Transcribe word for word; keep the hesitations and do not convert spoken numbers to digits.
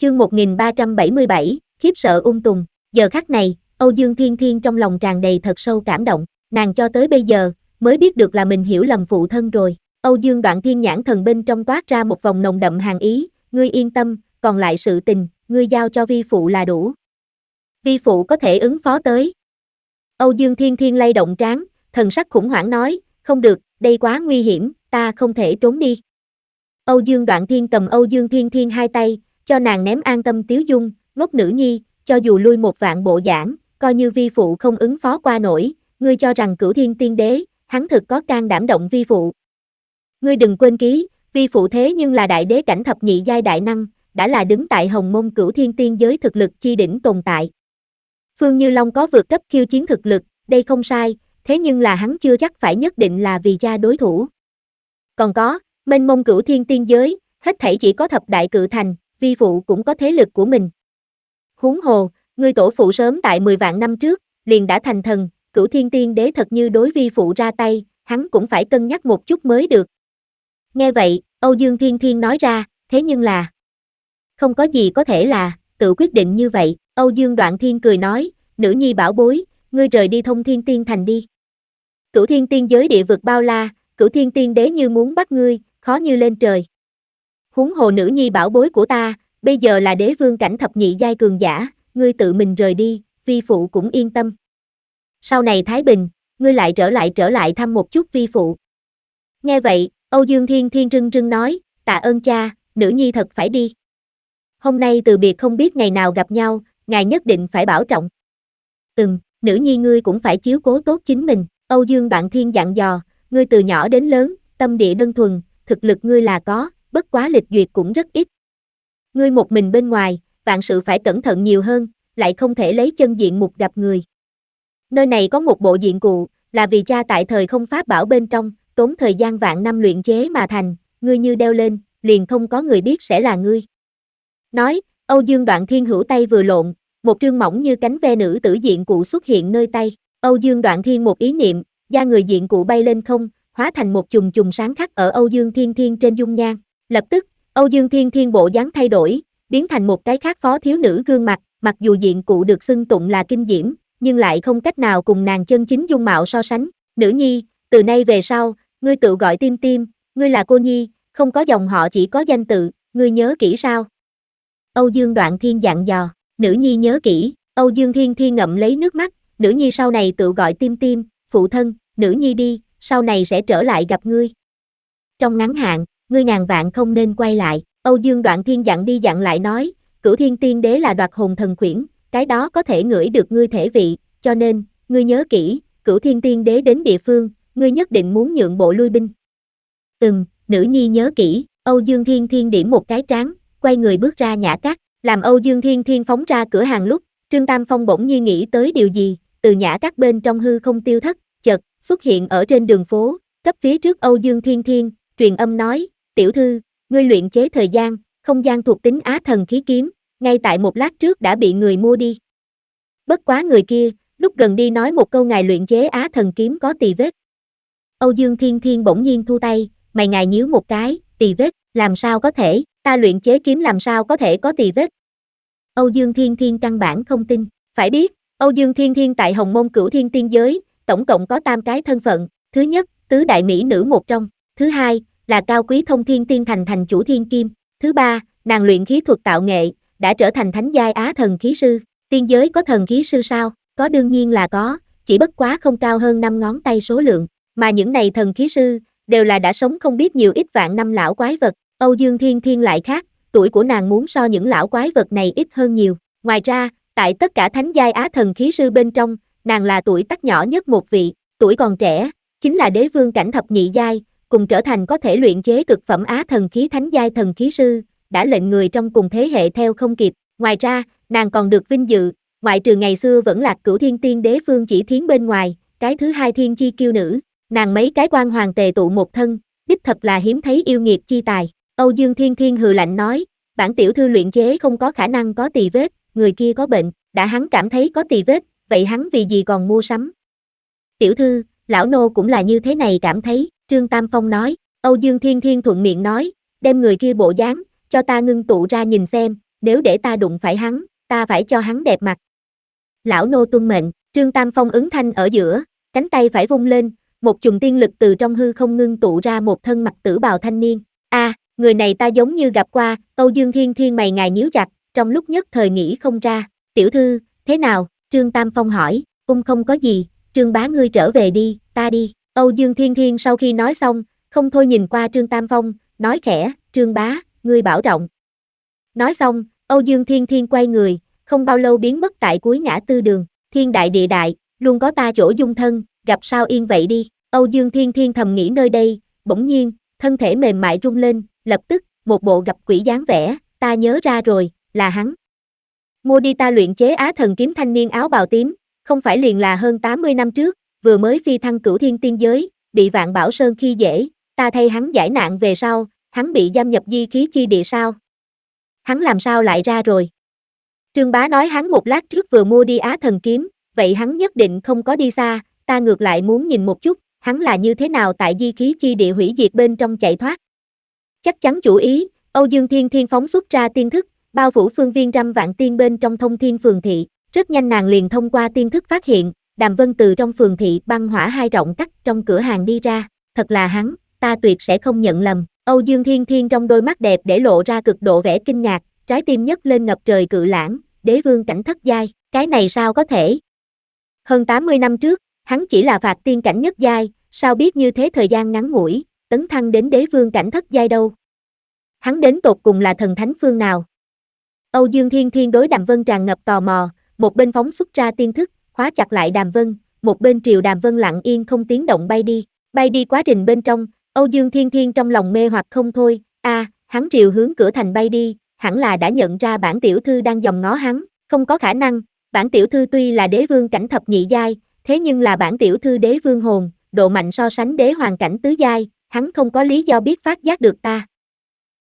Chương một nghìn ba trăm bảy mươi bảy, khiếp sợ ung tùng. Giờ khắc này, Âu Dương Thiên Thiên trong lòng tràn đầy thật sâu cảm động, nàng cho tới bây giờ, mới biết được là mình hiểu lầm phụ thân rồi. Âu Dương Đoạn Thiên nhãn thần bên trong toát ra một vòng nồng đậm hàn ý, ngươi yên tâm, còn lại sự tình, ngươi giao cho vi phụ là đủ. Vi phụ có thể ứng phó tới. Âu Dương Thiên Thiên lay động trán, thần sắc khủng hoảng nói, không được, đây quá nguy hiểm, ta không thể trốn đi. Âu Dương Đoạn Thiên cầm Âu Dương Thiên Thiên hai tay, cho nàng ném an tâm tiếu dung, ngốc nữ nhi, cho dù lui một vạn bộ giảng, coi như vi phụ không ứng phó qua nổi, ngươi cho rằng Cửu Thiên Tiên Đế, hắn thực có can đảm động vi phụ. Ngươi đừng quên ký, vi phụ thế nhưng là đại đế cảnh thập nhị giai đại năng, đã là đứng tại Hồng Mông Cửu Thiên Tiên giới thực lực chi đỉnh tồn tại. Phương Như Long có vượt cấp khiêu chiến thực lực, đây không sai, thế nhưng là hắn chưa chắc phải nhất định là vì cha đối thủ. Còn có, mênh mông Cửu Thiên Tiên giới, hết thảy chỉ có thập đại cự thành, vi phụ cũng có thế lực của mình. Huống hồ, ngươi tổ phụ sớm tại mười vạn năm trước, liền đã thành thần, Cửu Thiên Tiên Đế thật như đối vi phụ ra tay, hắn cũng phải cân nhắc một chút mới được. Nghe vậy, Âu Dương Thiên Thiên nói ra, thế nhưng là... Không có gì có thể là, tự quyết định như vậy, Âu Dương Đoạn Thiên cười nói, nữ nhi bảo bối, ngươi rời đi Thông Thiên Tiên Thành đi. Cửu Thiên Tiên giới địa vực bao la, Cửu Thiên Tiên Đế như muốn bắt ngươi, khó như lên trời. Huống hồ nữ nhi bảo bối của ta, bây giờ là đế vương cảnh thập nhị giai cường giả, ngươi tự mình rời đi, vi phụ cũng yên tâm. Sau này Thái Bình, ngươi lại trở lại trở lại thăm một chút vi phụ. Nghe vậy, Âu Dương Thiên Thiên rưng rưng nói, tạ ơn cha, nữ nhi thật phải đi. Hôm nay từ biệt không biết ngày nào gặp nhau, ngài nhất định phải bảo trọng. Ừm, nữ nhi ngươi cũng phải chiếu cố tốt chính mình, Âu Dương Đoạn Thiên dặn dò, ngươi từ nhỏ đến lớn, tâm địa đơn thuần, thực lực ngươi là có, bất quá lịch duyệt cũng rất ít. Ngươi một mình bên ngoài, vạn sự phải cẩn thận nhiều hơn, lại không thể lấy chân diện mục gặp người. Nơi này có một bộ diện cụ, là vì cha tại thời không pháp bảo bên trong, tốn thời gian vạn năm luyện chế mà thành, ngươi như đeo lên, liền không có người biết sẽ là ngươi. Nói, Âu Dương Đoạn Thiên hữu tay vừa lộn, một trương mỏng như cánh ve nữ tử diện cụ xuất hiện nơi tay, Âu Dương Đoạn Thiên một ý niệm, da người diện cụ bay lên không, hóa thành một chùm chùm sáng khắc ở Âu Dương Thiên Thiên trên dung nhan. Lập tức, Âu Dương Thiên Thiên bộ dáng thay đổi, biến thành một cái khác phó thiếu nữ gương mặt, mặc dù diện cụ được xưng tụng là kinh diễm, nhưng lại không cách nào cùng nàng chân chính dung mạo so sánh. Nữ nhi, từ nay về sau, ngươi tự gọi Tim Tim, ngươi là cô nhi, không có dòng họ chỉ có danh tự, ngươi nhớ kỹ sao? Âu Dương Đoạn Thiên dặn dò, nữ nhi nhớ kỹ, Âu Dương Thiên Thiên ngậm lấy nước mắt, nữ nhi sau này tự gọi Tim Tim, phụ thân, nữ nhi đi, sau này sẽ trở lại gặp ngươi. Trong ngắn hạn, ngươi ngàn vạn không nên quay lại, Âu Dương Đoạn Thiên dặn đi dặn lại nói, Cửu Thiên Tiên Đế là đoạt hồn thần khuyển, cái đó có thể ngửi được ngươi thể vị, cho nên, ngươi nhớ kỹ, Cửu Thiên Tiên Đế đến địa phương, ngươi nhất định muốn nhượng bộ lui binh. Ừm, nữ nhi nhớ kỹ, Âu Dương Thiên Thiên điểm một cái trán, quay người bước ra nhã các, làm Âu Dương Thiên Thiên phóng ra cửa hàng lúc, Trương Tam Phong bỗng nhiên nghĩ tới điều gì, từ nhã các bên trong hư không tiêu thất, chợt xuất hiện ở trên đường phố, cấp phía trước Âu Dương Thiên Thiên, truyền âm nói, tiểu thư, ngươi luyện chế thời gian, không gian thuộc tính Á Thần khí kiếm, ngay tại một lát trước đã bị người mua đi. Bất quá người kia, lúc gần đi nói một câu ngài luyện chế Á Thần kiếm có tì vết. Âu Dương Thiên Thiên bỗng nhiên thu tay, mày ngài nhíu một cái, tì vết, làm sao có thể, ta luyện chế kiếm làm sao có thể có tì vết. Âu Dương Thiên Thiên căn bản không tin, phải biết, Âu Dương Thiên Thiên tại Hồng Mông Cửu Thiên Tiên giới, tổng cộng có tam cái thân phận, thứ nhất, tứ đại mỹ nữ một trong, thứ hai, là cao quý Thông Thiên Tiên Thành thành chủ thiên kim, thứ ba, nàng luyện khí thuật tạo nghệ, đã trở thành thánh giai Á Thần khí sư, tiên giới có thần khí sư sao, có đương nhiên là có, chỉ bất quá không cao hơn năm ngón tay số lượng, mà những này thần khí sư, đều là đã sống không biết nhiều ít vạn năm lão quái vật, Âu Dương Thiên Thiên lại khác, tuổi của nàng muốn so những lão quái vật này ít hơn nhiều, ngoài ra, tại tất cả thánh giai Á Thần khí sư bên trong, nàng là tuổi tác nhỏ nhất một vị, tuổi còn trẻ, chính là đế vương cảnh thập nhị giai, cùng trở thành có thể luyện chế cực phẩm Á Thần khí thánh giai thần khí sư, đã lệnh người trong cùng thế hệ theo không kịp, ngoài ra, nàng còn được vinh dự, ngoại trừ ngày xưa vẫn là Cửu Thiên Tiên Đế Phương Chỉ Thiến bên ngoài, cái thứ hai thiên chi kiêu nữ, nàng mấy cái quan hoàng tề tụ một thân, đích thật là hiếm thấy yêu nghiệt chi tài. Âu Dương Thiên Thiên hừ lạnh nói, bản tiểu thư luyện chế không có khả năng có tì vết, người kia có bệnh, đã hắn cảm thấy có tì vết, vậy hắn vì gì còn mua sắm? Tiểu thư, lão nô cũng là như thế này cảm thấy, Trương Tam Phong nói, Âu Dương Thiên Thiên thuận miệng nói, đem người kia bộ dáng, cho ta ngưng tụ ra nhìn xem, nếu để ta đụng phải hắn, ta phải cho hắn đẹp mặt. Lão nô tuân mệnh, Trương Tam Phong ứng thanh ở giữa, cánh tay phải vung lên, một chùm tiên lực từ trong hư không ngưng tụ ra một thân mặc tử bào thanh niên. A, à, người này ta giống như gặp qua, Âu Dương Thiên Thiên mày ngài nhíu chặt, trong lúc nhất thời nghĩ không ra. Tiểu thư, thế nào? Trương Tam Phong hỏi. Ung không có gì, Trương bá ngươi trở về đi, ta đi. Âu Dương Thiên Thiên sau khi nói xong, không thôi nhìn qua Trương Tam Phong, nói khẽ, Trương bá, ngươi bảo trọng. Nói xong, Âu Dương Thiên Thiên quay người, không bao lâu biến mất tại cuối ngã tư đường. Thiên đại địa đại, luôn có ta chỗ dung thân, gặp sao yên vậy đi. Âu Dương Thiên Thiên thầm nghĩ nơi đây, bỗng nhiên, thân thể mềm mại rung lên, lập tức, một bộ gặp quỷ dáng vẻ, ta nhớ ra rồi, là hắn. Mua đi ta luyện chế Á Thần kiếm thanh niên áo bào tím, không phải liền là hơn tám mươi năm trước, vừa mới phi thăng cửu thiên tiên giới, bị Vạn Bảo Sơn khi dễ, ta thay hắn giải nạn về sau, hắn bị giam nhập di khí chi địa sao? Hắn làm sao lại ra rồi? Trương bá nói hắn một lát trước vừa mua đi Á Thần kiếm, vậy hắn nhất định không có đi xa, ta ngược lại muốn nhìn một chút, hắn là như thế nào tại di khí chi địa hủy diệt bên trong chạy thoát. Chắc chắn chủ ý, Âu Dương Thiên Thiên phóng xuất ra tiên thức, bao phủ phương viên trăm vạn tiên bên trong Thông Thiên phường thị, rất nhanh nàng liền thông qua tiên thức phát hiện, Đàm Vân từ trong phường thị băng hỏa hai rộng cắt trong cửa hàng đi ra, thật là hắn, ta tuyệt sẽ không nhận lầm. Âu Dương Thiên Thiên trong đôi mắt đẹp để lộ ra cực độ vẻ kinh ngạc, trái tim nhấc lên ngập trời cự lãng, đế vương cảnh thất giai, cái này sao có thể? Hơn tám mươi năm trước, hắn chỉ là phạt tiên cảnh nhất giai, sao biết như thế thời gian ngắn ngủi, tấn thăng đến đế vương cảnh thất giai đâu? Hắn đến tột cùng là thần thánh phương nào? Âu Dương Thiên Thiên đối Đàm Vân tràn ngập tò mò, một bên phóng xuất ra tiên thức, khóa chặt lại Đàm Vân, một bên triều Đàm Vân lặng yên không tiếng động bay đi, bay đi quá trình bên trong, Âu Dương Thiên Thiên trong lòng mê hoặc không thôi, a, à, hắn triều hướng cửa thành bay đi, hẳn là đã nhận ra bản tiểu thư đang dòm ngó hắn, không có khả năng, bản tiểu thư tuy là đế vương cảnh thập nhị giai, thế nhưng là bản tiểu thư đế vương hồn, độ mạnh so sánh đế hoàng cảnh tứ giai, hắn không có lý do biết phát giác được ta.